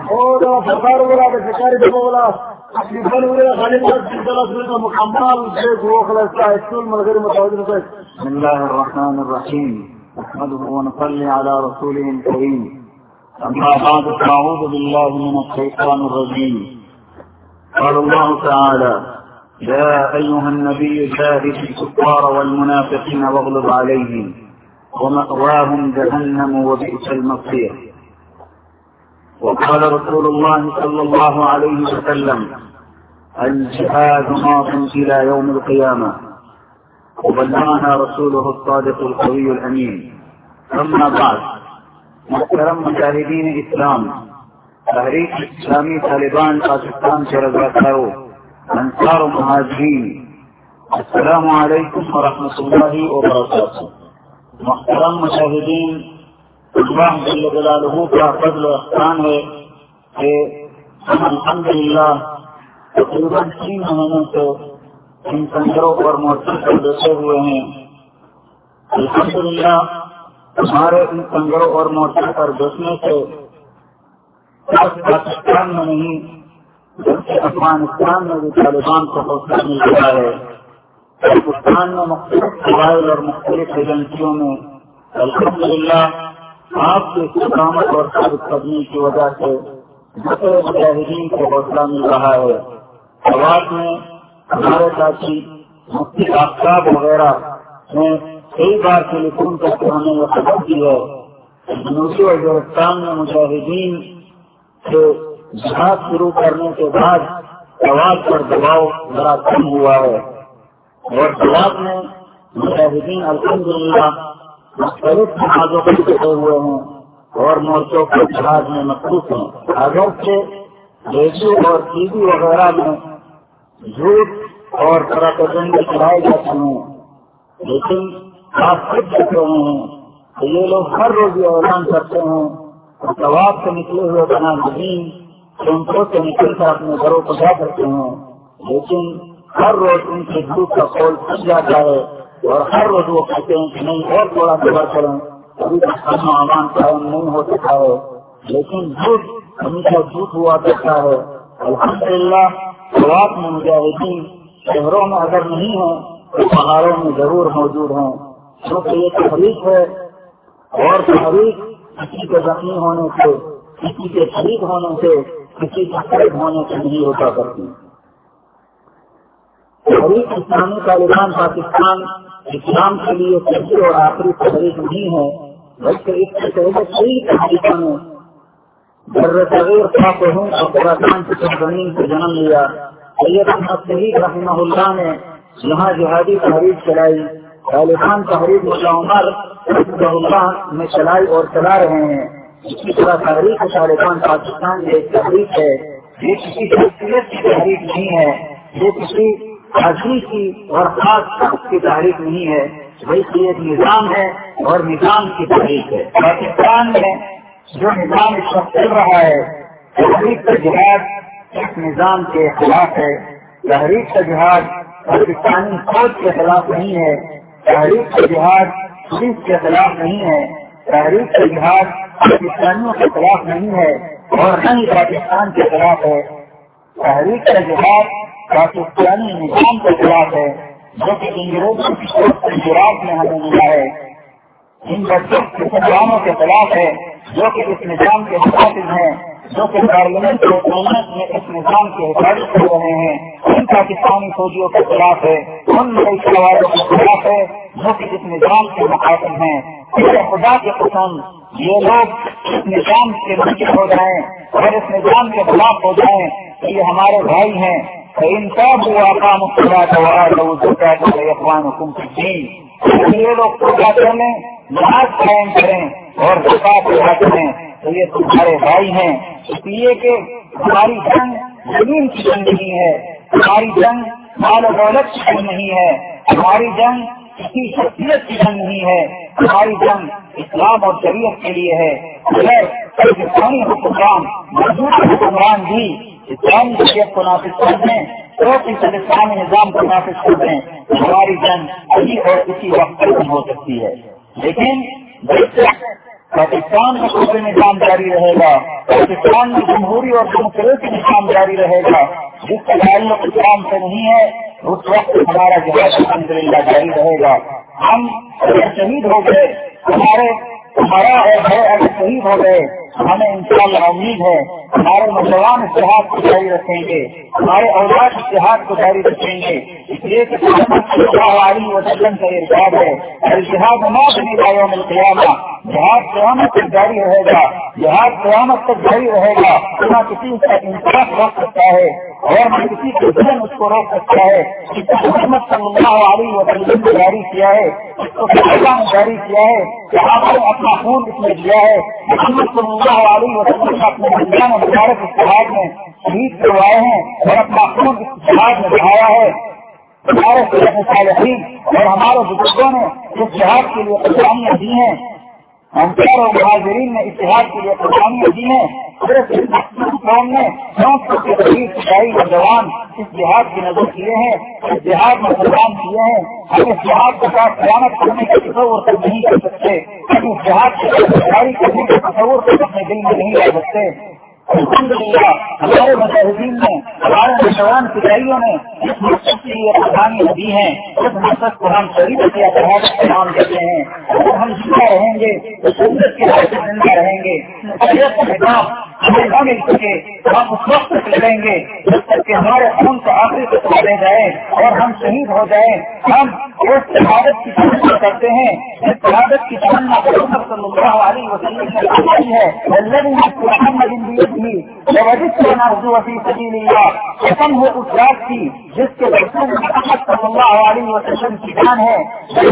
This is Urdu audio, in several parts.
اور سرکار بولا کہ سرکاری ڈبا بولا مکمل بسم الله الرحمن الرحيم نحمده ونصلي على رسوله الكريم أما بعد فأعوذ بالله من الشيطان الرجيم قال الله تعالى يا أيها النبي جاهد الكفار والمنافقين واغلظ عليهم ومأواهم جهنم وبئس المصير. وقال رسول الله صلى الله عليه وسلم الجهاد ماض إلى يوم القيامة وبلغنا رسوله الصادق القوي الأمين. أما بعد محترم مجاہدین اسلام تحریک اسلامی طالبان پاکستان سے رضاکاروں انصار و مہاجرین السلام علیکم ورحمۃ اللہ وبرکاتہ. محترم مجاہدین اللہ جل جلالہ کا فضل و احسان ہے کہ ہم الحمدللہ تقریباً 3 مہینوں سے ان سنگروں پر مورچے پر بیٹھے ہوئے ہیں. الحمدللہ ہمارے ان سنگروں اور مورچے پر بیٹھنے سے پاکستان میں نہیں بلکہ افغانستان میں بھی طالبان کو حوصلہ مل رہا ہے. پاکستان میں مختلف قبائل اور مختلف ایجنسیوں میں الحمدللہ آپ کی استقامت اور ثابت قدمی کی وجہ سے دوسرے مجاہدین کو حوصلہ مل رہا ہے. آواز میں ہمارے ساتھی مفتی آفتاب وغیرہ نے کئی بار ٹیلی فون کر کے ہمیں یہ خبر دی ہے جنوبی وزیرستان میں مجاہدین سے جہاد شروع کرنے کے بعد آواز پر دباؤ ذرا کم ہوا ہے اور جواب میں مجاہدین الحمدللہ مختلف جہازوں پر بیٹھے ہوئے ہیں اور مورچوں کے جہاز میں مصروف ہیں. اگرچہ ریڈیو اور ٹی وی وغیرہ میں جھوٹ اور پراپیگنڈے چلائے جاتے ہیں لیکن آپ خود دیکھ رہے ہیں کہ یہ لوگ ہر روز یہ اعلان کرتے ہیں ثواب سے نکلے ہوئے بنا زمین سنتوں سے نکل کر اپنے گھروں کو جا کرتے ہیں لیکن ہر روز ان کے جھوٹ کا قول پھٹ جاتا ہے اور ہر روز وہ کہتے ہیں کہ نہیں اور تھوڑا صبر کریں ابھی تک ہم امان قائم نہیں ہو سکا ہے لیکن جھوٹ ہمیشہ جھوٹ ہوا کرتا ہے. الحمدللہ ثواب میں مجاہدین شہروں میں اگر نہیں ہیں تو پہاڑوں میں ضرور موجود ہیں کیونکہ یہ تحریک ہے اور تحریک کسی کے زخمی ہونے سے کسی کے شہید ہونے سے کسی کے قید ہونے سے نہیں ہوتا کرتی. تحریک اسلامی طالبان پاکستان اسلام کے لیے پہلی اور آخری تحریک نہیں ہے بلکہ اس سے پہلے کئی تحریکوں نے در صغیر خاص ہوں اور خراسان کی سرزمین سے جنم لیا. سید احمد شہید رحمہ اللہ نے یہاں جہادی تحریک چلائی. طالبان تحریک ملا عمر رحمہ اللہ میں چلائی اور چلا رہے ہیں. اسی طرح تحریک طالبان پاکستان کی ایک تحریک ہے. یہ کسی شخصیت کی تحریک نہیں ہے, یہ کسی حاضری کی اور خاص شخص کی تحریک نہیں ہے, بلکہ ایک نظام ہے اور نظام کی تحریک ہے. پاکستان میں جو نظام اس وقت چل رہا ہے تحریک کا جہاد اس نظام کے خلاف ہے. تحریک کا جہاد پاکستانی فوج کے خلاف نہیں ہے, تحریک کا جہاد پولیس کے خلاف نہیں ہے, تحریک کا جہاد پاکستانیوں کے خلاف نہیں ہے اور نہ ہی پاکستان کے خلاف ہے. تحریک کا جہاد پاکستانی نظام کے خلاف ہے جو کہ انگریزوں کی شروعات میں ہمیں ملا ہے. ان بچوں کے مسلمانوں کے خلاف ہے جو کہ اس نظام کے محافظ ہیں, جو کہ پارلیمنٹ اور حکومت میں اس نظام کی حفاظت کر رہے ہیں. ان پاکستانی فوجیوں کے خلاف ہے, ان ملائشہ والوں کے خلاف ہے جو کہ اس نظام کے محافظ ہیں. خدا کے قسم یہ لوگ اس نظام کے منکر ہو جائیں اور اس نظام کے خلاف ہو جائیں کہ یہ ہمارے بھائی ہیں. انصاف ہوا کام یہ لوگ پوجا کریں, نماز قائم کریں اور زکات ادا کریں تو یہ تمہارے بھائی ہیں. اس لیے کہ ہماری جنگ زمین کی جنگ نہیں ہے, ہماری جنگ مال و دولت کی جنگ نہیں ہے, ہماری جنگ کسی شخصیت کی جنگ نہیں ہے, ہماری جنگ اسلام اور شریعت کے لیے ہے. اگر پاکستانی حکمران موجودہ حکمران بھی اسلامی شریعت کو نافذ کر دیں تو اسلامی نظام کو نافذ کر دیں ہماری جنگ ابھی اور کسی وقت ختم ہو سکتی ہے. لیکن پاکستان میں کوئی نظام جاری رہے گا، پاکستان میں جمہوری اور ڈیموکریسی نظام جاری رہے گا، جس کا تعلق اسلام سے نہیں ہے، اس وقت ہمارا جہاد الحمدللہ جاری رہے گا۔ ہم شہید ہو گئے، ہمارا اگر شہید ہو گئے، ہمیں انشاءاللہ امید ہے ہمارے نوجوان اتحاد کو جاری رکھیں گے، ہمارے اولاد اتحاد کو جاری رکھیں گے، اس لیے کہ محمد صلی اللہ علیہ وسلم کا ارشاد ہے الجہاد موت یوم القیامہ، جہاد قیامت تک جاری رہے گا، جہاد قیامت تک جاری رہے گا، نہ کسی کا انصاف روک سکتا ہے اور نہ کسی کا ظلم اس کو روک سکتا ہے۔ اس کو محمد صلی اللہ علیہ وسلم نے جاری کیا ہے، اس کو صحابہ نے جاری کیا ہے، صحابہ نے اپنا خون اس میں دیا ہے، محمد صلی اللہ علیہ وسلم نے اپنے بندیان مبارک اتحاد میں شہید کروائے ہیں اور اپنا خون اس اتحاد میں بہایا ہے۔ ہمارے صالحین اور ہمارے بزرگوں نے اس جہاد کے لیے قربانیاں دی ہیں، انصار اور مہاجرین نے اتحاد کے لیے قربانیاں دی ہیں۔ صرف قوم نے 900 کے قریب سپاہی اور جوان اس جہاد کی نظر کیے ہیں، اس جہاد میں قربان کیے ہیں۔ ہم اس جہاد کے ساتھ قیامت کرنے کا تصور تک نہیں کر سکتے، ہم اس جہاد کے ساتھ تیاری کرنے کا تصور تک اپنے دل میں نہیں لا سکتے۔ الحمدللہ ہمارے مجاہدین نے، ہمارے نوجوان فدائیوں نے اس مقصد کے لیے قربانیاں دی ہیں، اس مقصد کو ہم شریعت یا شہادت کا نام دیتے ہیں۔ اگر ہم زندہ رہیں گے تو سنت کے حال سے زندہ رہیں گے، شریعت کا نظام ہمیں نہ مل سکے تو ہم اس وقت تک لڑیں گے جب تک کہ ہمارے خون کا آخری تک لے جائے اور ہم شہید ہو جائیں۔ ہم اس شہادت کی تمنا کرتے ہیں، اس شہادت کی تمنا محمد صلی اللہ علیہ وسلم نے کی ہے، قسم ہو اس ذات کی جس کے رسول محمد صلی اللہ علیہ وسلم کی جان ہے،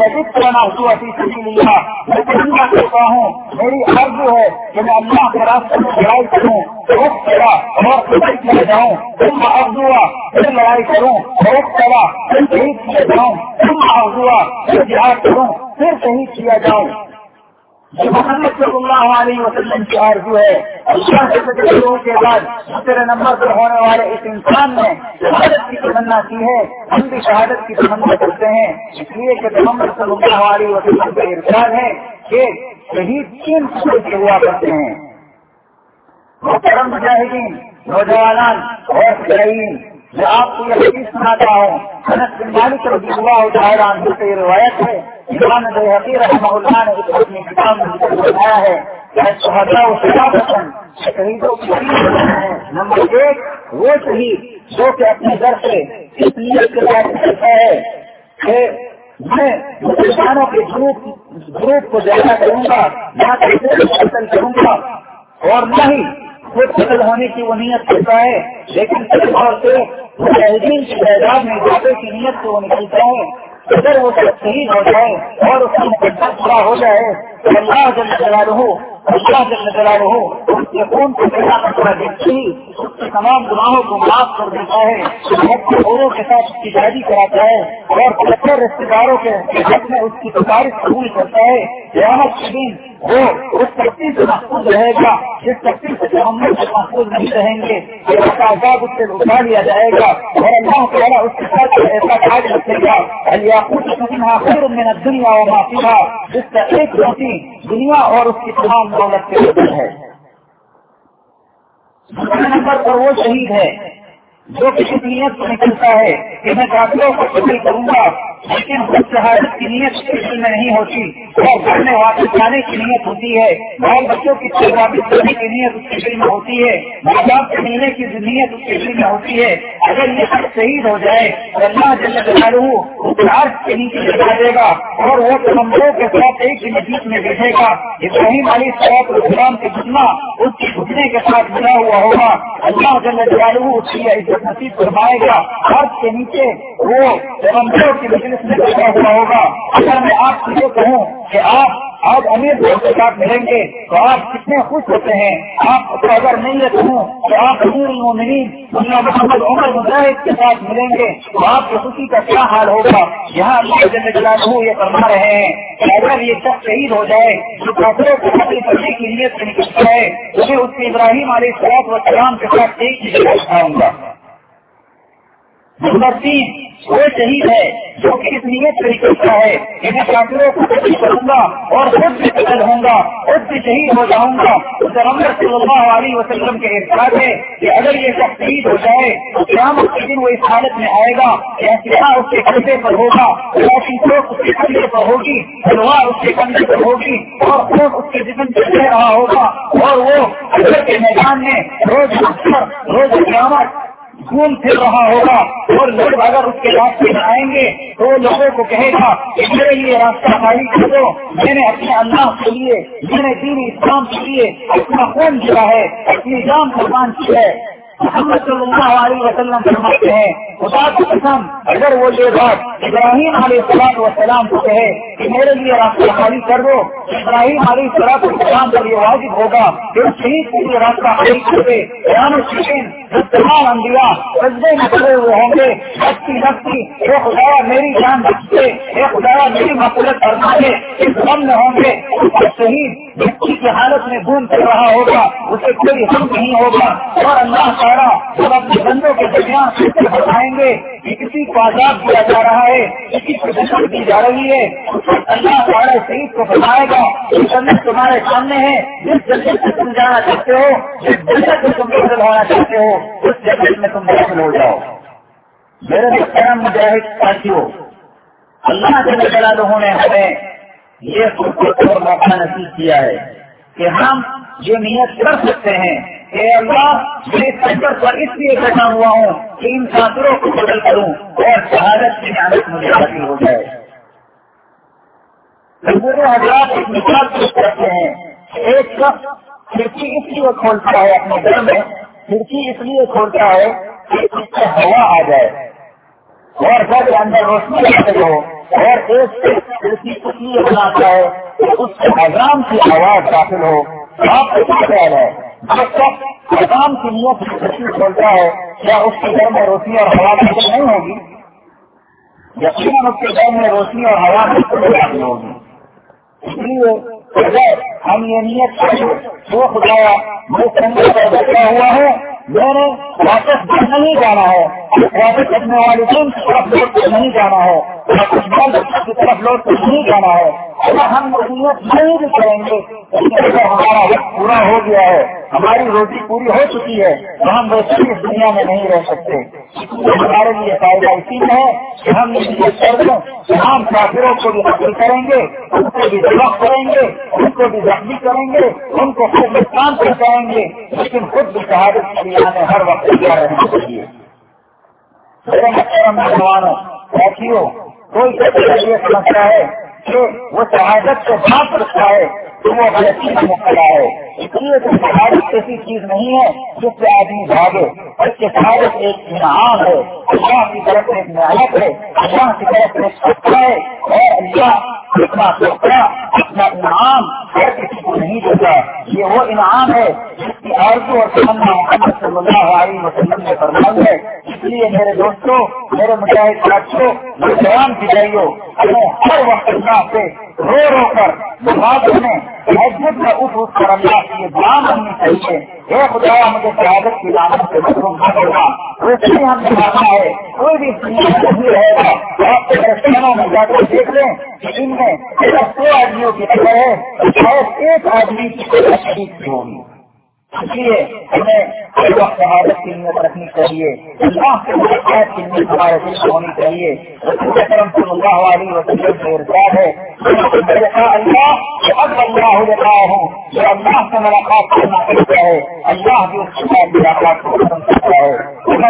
میں تمنا کرتا ہوں، میری آرزو ہے کہ میں اللہ کے راستے میں لڑائی کروں، روک چلا اور قتل کیا جاؤں، پھر آرزوا پھر لڑائی کروں، روک چلا پھر شہید کیا جاؤں، پھر آرزوا پھر جہاد کروں، پھر شہید کیا جاؤں۔ یہ محمد صلی اللہ علیہ وسلم کی آرزو ہے۔ اللہ کے لوگوں کے بعد دوسرے نمبر پر ہونے والے اس انسان نے شہادت کی تمنا کی ہے، ہم بھی شہادت کی تمنا کرتے ہیں، اس لیے کہ محمد صلی اللہ علیہ وسلم کا ارشاد ہے کہ شہید 3 قسم کے ہوا کرتے ہیں۔ محترم مجاہدین، نوجوان اور فدائین، میں آپ کو یہ حدیث سناتا ہوں، انس بن مالک رضی اللہ تعالیٰ عنہ سے روایت ہے، امام بیہقی رحمہ اللہ نے اس اپنی کتاب میں بتایا ہے کہ شہداء و شہادتاً، شہیدوں کی ہیں۔ نمبر 1 وہ شہید جو کہ اپنے گھر سے اس نیت کے ساتھ کرتا ہے کہ میں مسلمانوں کے گروپ کو جیسا کروں گا، نہ قتل کروں گا اور نہ ہی خود قتل ہونے کی وہ نیت کرتا ہے، لیکن صرف اور صرف مجاہدین کی تعداد میں اضافے کی نیت سے وہ نکلتا ہے۔ اگر وہ شہید ہو جائے اور اس کا مقدس پورا ہو جائے تو اللہ جل جلالہ اس کے خون کو پہلا مسئلہ دیکھتے ہی اس کے تمام گناہوں کو معاف کر دیتا ہے، اپنے اوروں کے ساتھ اس کی شادی کراتا ہے اور 75 رشتے داروں کے حق میں اس کی سفارش قبول کرتا ہے۔ قیامت کے دن وہ اس تکلیف سے محفوظ رہے گا جس تکلیف سے ہم سے محفوظ نہیں رہیں گے، عذاب اس سے اٹھا لیا جائے گا اور اللہ تعالیٰ اس کے ساتھ ایسا کاج رکھے گا خیر من الدنیا وما فیہا، جس کا ایک روٹی دنیا اور اس کی تمام دولت کے بدل ہے۔ دوسرے نمبر پر وہ شہید ہے جو کسی نیت سے نکلتا ہے کہ میں کافروں کو قتل کروں گا، لیکن خود شہادت کی نیت اس دل میں نہیں ہوتی اور گھر میں واپس جانے کی نیت ہوتی ہے، بال بچوں کی واپس کرنے کی نیت اس کے دل میں ہوتی ہے، ماں باپ سے ملنے کی نیت اس کے دل میں ہوتی ہے۔ اگر یہ سب شہید ہو جائے تو اللہ جل جلالہ اس عرش کے نیچے لگا دے گا اور وہ کمزوروں کے ساتھ ایک ہی مسجد میں بیٹھے گا۔ ابراہیم علیہ السلام کے گھٹنا اس کے گھٹنے کے ساتھ ملا ہوا ہوگا، اللہ جل جلالہ اس کی عزت نصیب فرمائے گا، عرش کے نیچے وہ کمزوروں کی مجلس میں بیٹھا ہوا ہوگا۔ اگر میں آپ سے یہ کہوں کہ آپ آج امیر صاحب کے ساتھ ملیں گے تو آپ کتنے خوش ہوتے ہیں، آپ کو اگر نہیں یہ کہوں کہ آپ امیر المومنین مولانا محمد عمر مجاہد کے ساتھ ملیں گے تو آپ کی خوشی کا کیا حال ہوگا۔ یہاں اللہ جل جلالہ یہ فرما رہے ہیں کہ اگر یہ شخص شہید ہو جائے جو کافروں کو قتل کرنے کی نیت سے نکلتا ہے تو میں اس کے ابراہیم علیہ السلام کے ساتھ ایک ہی جگہ اٹھاؤں گا۔ نمبر 3 وہ شہید ہے جو کہ اس نیت سے نکلتا ہے کہ میں کافروں کو قتل کروں گا اور خود بھی قتل ہوں گا، خود بھی شہید ہو جاؤں گا۔ پیغمبر صلی اللہ علیہ وسلم کے ارشاد ہے کہ اگر یہ شخص شہید ہو جائے تو قیامت کے دن وہ اس حالت میں آئے گا کہ اسلحہ اس کے کندھے پر ہوگا، اس کے کندھے پر ہوگی، تلوار اس کے کندھے پر ہوگی اور خون اس کے جسم سے بہ رہا ہوگا، اور وہ حشر کے میدان میں روز قیامت گھوم پھر رہا ہوگا، اور لوگ اگر اس کے راستے میں آئیں گے تو لوگوں کو کہے گا کہ میرے لیے راستہ خالی کر دو، میں نے اپنے اللہ کے لیے، میں نے دین اسلام کے لیے اپنا خون دیا ہے، اپنی جان قربان کی ہے۔ محمد صلی اللہ علیہ وسلم فرماتے ہیں خدا کی قسم اگر وہ یہ بات ابراہیم علیہ السلام کو کہے کہ میرے لیے راستہ خالی کر دو، ابراہیم علیہ السلام پر یہ واجب ہوگا کہ اس شہید کے لیے راستہ خالی کر دے۔ تمام انبیاء سجدے میں کھڑے ہوئے ہوں گے، لگتی اے خدایا میری جان بچے، اے خدایا میری مغفرت فرما دے، اس غم میں ہوں گے۔ شہید بچی کی حالت میں گھوم پھر رہا ہوگا، اسے کوئی غم نہیں ہوگا، اور اللہ تعالیٰ جب اپنے بندوں کے درمیان سے بتائیں گے کہ کسی کو عذاب دیا جا رہا ہے، کسی کو دشمن دی جا رہی ہے، اللہ تعالیٰ شہید کو بتائے گا کہ جنت تمہارے سامنے ہے، جس جنت سے تم جانا چاہتے ہو، جس جنت میں تم داخل ہونا چاہتے ہو، اس جنت میں تم داخل ہو جاؤ۔ میرے محترم مجاہد ساتھیوں، اللہ جل جلالہ نے ہمیں یہ فرصت اور موقع نصیب کیا ہے کہ ہم یہ نیت کر سکتے ہیں کہ اللہ میں اس سفر پر اس لیے بیٹھا ہوا ہوں کہ ان کافروں کو قتل کروں اور شہادت کی نعمت مجھے حاصل ہو جائے۔ حضرات ایک مثال پیش کرتے ہیں، ایک شخص کھڑکی اس لیے کھولتا ہے اپنے گھر میں، کھڑکی اس لیے کھولتا ہے کہ اس سے ہوا آ جائے اور گھر کے اندر روشنی حاصل ہو، اور ایک کھڑکی اس لیے بناتا ہے کہ اس سے اذان کی آواز داخل ہو۔ آپ کو کیا خیال ہے جب تک اذان کی نیت سے کھڑکی کھولتا ہے کیا اس کے گھر میں روشنی اور ہوا داخل نہیں ہوگی؟ یقیناً اس کے گھر میں روشنی اور ہوا داخل ہوگی۔ اس لیے اگر ہم یہ نیت کریں تو خدایا میں سنگل پر بیٹھا ہوا ہوں، میں نے واپس نہیں جانا ہے، واپس اپنے والدین کی طرف لوٹ کر نہیں جانا ہے، واپس بال بچوں کی طرف لوٹ کر نہیں جانا ہے۔ اگر ہم نیت نہیں بھی کریں گے اگر ہمارا وقت پورا ہو گیا ہے، ہماری روزی پوری ہو چکی ہے تو ہم ویسے بھی اس دنیا میں نہیں رہ سکتے۔ ہمارے لیے فائدہ اسی میں ہے کہ ہم نیت کر دیں کہ ہم کافروں کو بھی قتل کریں گے، ان کو بھی ذبح کریں گے، ان کو بھی زخمی کریں گے، ان کو خود نقصان پہنچائیں گے، لیکن خود بھی شہادت کے لیے ہمیں ہر وقت تیار رہنا چاہیے۔ میرے محترم نوجوانوں ساتھیوں، کوئی یہ سمجھتا ہے کہ وہ شہادت سے بھاگ سکتا ہے تو وہ غلطی میں مبتلا ہے۔ اس لیے تو شہادت ایسی چیز نہیں ہے جس سے آدمی بھاگے، بلکہ شہادت ایک انعام ہے، اللہ کی طرف سے ایک نعمت ہے، اللہ کی طرف سے ایک سچا ہے، اور اللہ اپنا سچا اپنا انعام ہر کسی کو نہیں دیتا۔ یہ وہ انعام ہے جس کی آرزو اور تمنا محمد صلی اللہ علیہ وسلم نے فرمائی ہے۔ اس لیے میرے دوستوں، میرے مجاہد ساتھیوں، نوجوان فضائیوں، ہمیں ہر وقت اللہ سے رو رو کر نماز میں تہجد میں اٹھ کر اللہ کی یہ دعا مانگنی چاہیے، اے خدایا مجھے شہادت کی نعمت سے محروم نہ کرنا۔ ویسے ہی ہم نے مانگنا ہے، کوئی بھی دنیا میں نہیں رہے گا۔ آپ کے رستانوں میں جا کر دیکھ لیں کہ ان میں صرف 2 آدمیوں کی خبر ہے، شاید ایک آدمی کی کوئی شہید کی ہوگی۔ اس لیے ہمیں ہر وقت شہادت کی نیت رکھنی چاہیے، اللہ کے ملاقات کی نیت ہمارے دل سے ہونی چاہیے۔ رسول اکرم صلی اللہ علیہ وسلم سے ارشاد ہے اللہ لکھا ہوں جو اللہ سے ملاقات کرنا چاہتا ہے اللہ بھی اس کے ساتھ ملاقات کو پسند کرتا ہے۔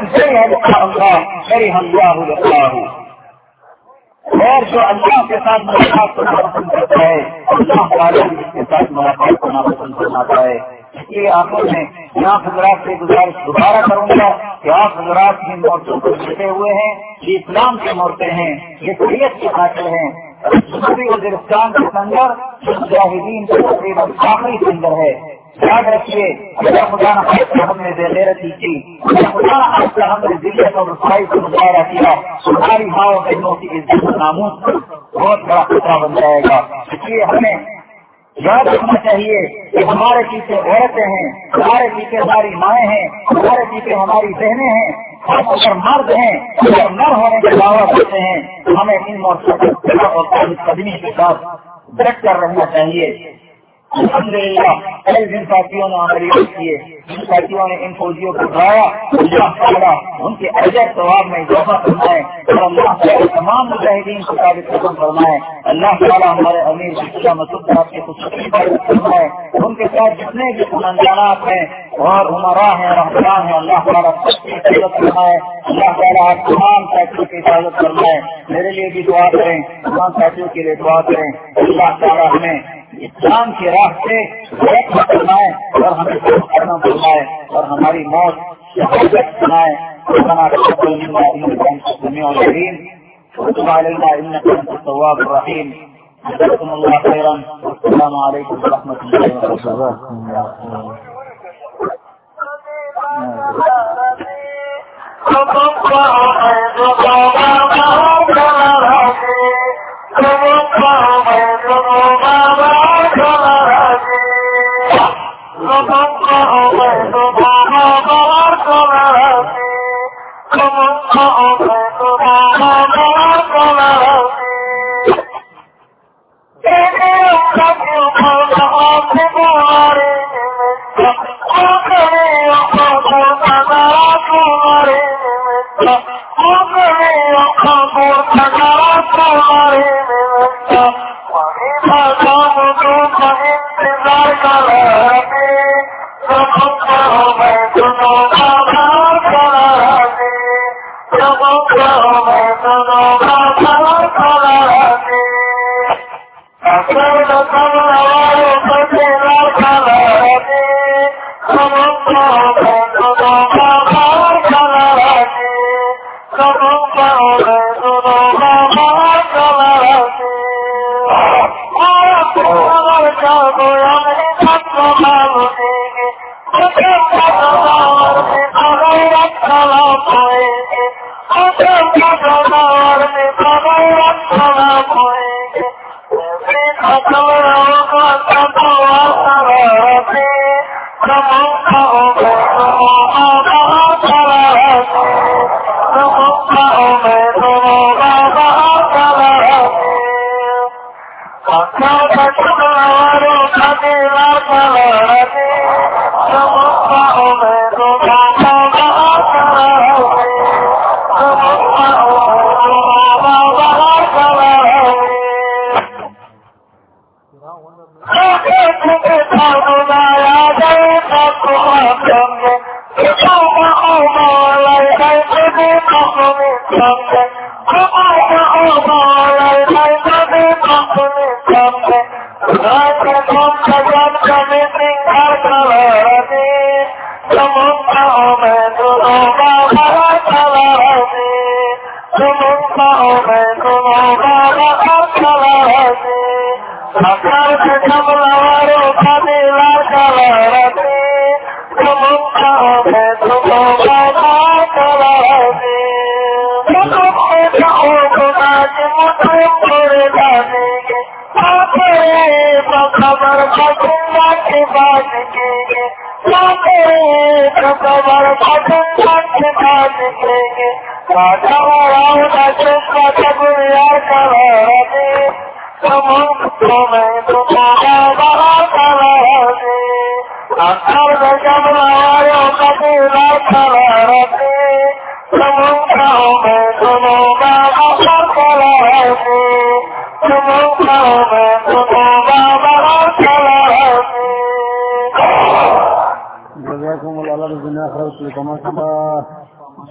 اور جو اللہ کے ساتھ ملاقات کرنا پسند کرتا ہے اللہ تعالیٰ بھی اس کے ساتھ ملاقات کرنا پسند کرنا ہے۔ اس لیے آپ نے یہاں حضرات سے گزارش دوبارہ کروں گا کہ آپ حضرات کی مورتوں کو بیٹھے ہوئے ہیں، یہ اسلام کی عورتیں ہیں، یہ شریعت کے قاتل ہیں۔ جنوبی وزیرستان کے اندر مجاہدین کا تقریباً آخری سندر ہے۔ یاد رکھیے اگر خدا نہ خاصہ ہم نے بے غیرتی کی، خدا نہ خاصہ ہم نے ذلت اور رسوائی کو مظاہرہ کیا، ہماری ماں بہنوں کی عزت و ناموس پر بہت بڑا خطرہ بن جائے گا۔ اس لیے ہمیں یاد رکھنا چاہیے کہ ہمارے پیچھے عورتیں ہیں، ہمارے پیچھے ہماری مائیں ہیں، ہمارے پیچھے ہماری بہنیں ہیں، ہم اگر مرد ہیں اگر نر ہونے کا دعویٰ کرتے ہیں تو ہمیں ان موقع اور قدمی کے ساتھ ڈٹ کر رہنا چاہیے۔ الحمدللہ کئی جن ساتھیوں نے عملیات کیے، جن ساتھیوں نے ان فوجیوں کو اٹھایا، اللہ تعالیٰ ان کے اجر ثواب میں اضافہ فرمائے اور اللہ تعالیٰ تمام مجاہدین کو ثابت قدم فرمائے۔ اللہ تعالیٰ ہمارے امیر مسعود صاحب کی خصوصی حفاظت فرمائے، ان کے ساتھ جتنے بھی سمندرات ہیں اور عمرا ہیں رحمان ہیں، اللہ تعالیٰ سب کی حفاظت فرمائے۔ اللہ تعالیٰ تمام ساتھیوں کی حفاظت فرمائے۔ میرے لیے بھی دعا کریں، تمام ساتھیوں کے لیے دعا کریں۔ اللہ تعالیٰ ہمیں اسلام کی راہ سے فرمائے اور ہمیں کرنا فرمائے اور ہماری موت شہادت بنائے۔ ربنا تقبل منا انك انت السميع العليم وتب علينا انك انت التواب الرحيم۔ جزاكم الله خيرا والسلام عليكم ورحمة الله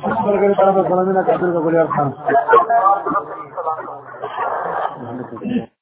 جزاكم الله